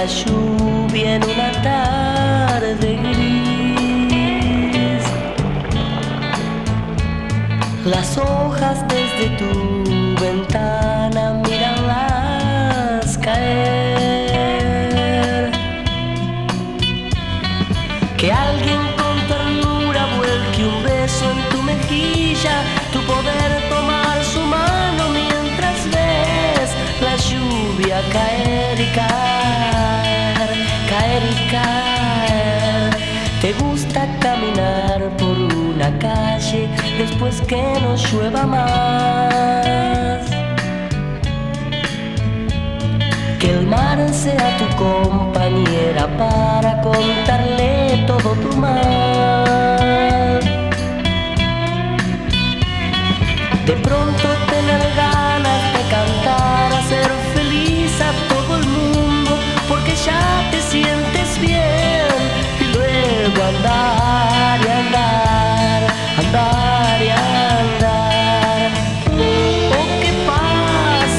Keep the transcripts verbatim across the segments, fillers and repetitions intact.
lluvia en una tarde gris. Las hojas desde tu ventana míralas caer. Que alguien con ternura vuelque un beso en tu mejilla, tu poder tomar su mano mientras ves la lluvia caer y caer, caer y caer. Te gusta caminar por una calle después que no llueva más. Que el mar sea tu compañera para contarle todo tu mal. De pronto tener ganas de cantar, hacer feliz a todo el mundo, porque ya te sientes bien. Y luego andar y andar, andar y andar. Oh, qué paz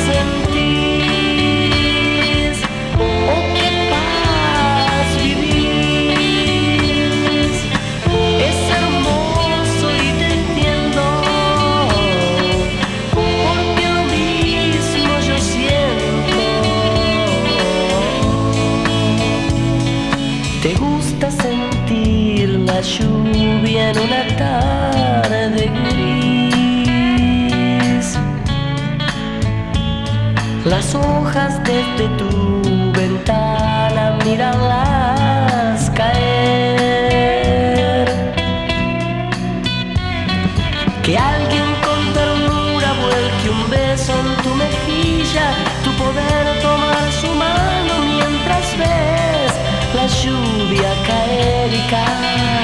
sentís, oh, qué paz vivís. Es hermoso y te entiendo, porque lo mismo yo siento. Te gusta sentir la lluvia en una tarde gris. Las hojas desde tu ventana míralas caer. Que alguien con ternura vuelque un beso en tu mejilla, tu poder tomar su mano mientras ves la lluvia caer y caer.